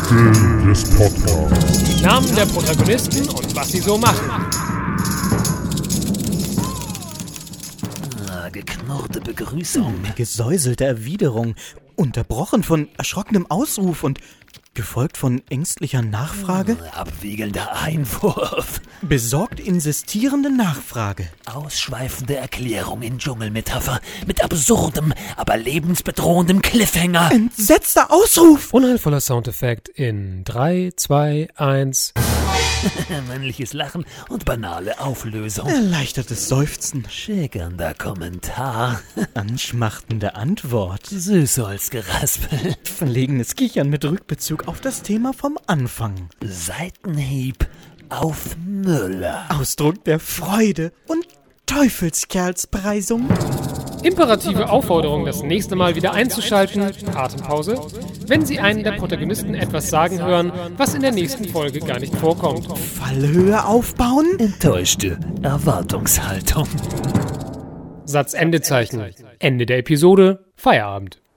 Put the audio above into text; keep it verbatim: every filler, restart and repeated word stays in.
Titel des Podcasts. Die Namen der Protagonisten und was sie so machen. Ah, geknurrte Begrüßung. Gesäuselte Erwiderung, unterbrochen von erschrockenem Ausruf und gefolgt von ängstlicher Nachfrage. Abwiegelnder Einwurf. Besorgt insistierende Nachfrage. Ausschweifende Erklärung in Dschungelmetapher mit absurdem, aber lebensbedrohendem Cliffhanger. Entsetzter Ausruf. Unheilvoller Soundeffekt in drei, zwei, eins. Männliches Lachen und banale Auflösung. Erleichtertes Seufzen. Schäkernder Kommentar. Anschmachtende Antwort. Süßholzgeraspel. Verlegenes Kichern mit Rückbezug auf das Thema vom Anfang. Seitenhieb auf Müller. Ausdruck der Freude und Teufelskerlspreisung. Imperative Aufforderung, das nächste Mal wieder einzuschalten, Atempause, wenn Sie einen der Protagonisten etwas sagen hören, was in der nächsten Folge gar nicht vorkommt. Fallhöhe aufbauen. Enttäuschte Erwartungshaltung. Satzendezeichen. Ende der Episode, Feierabend.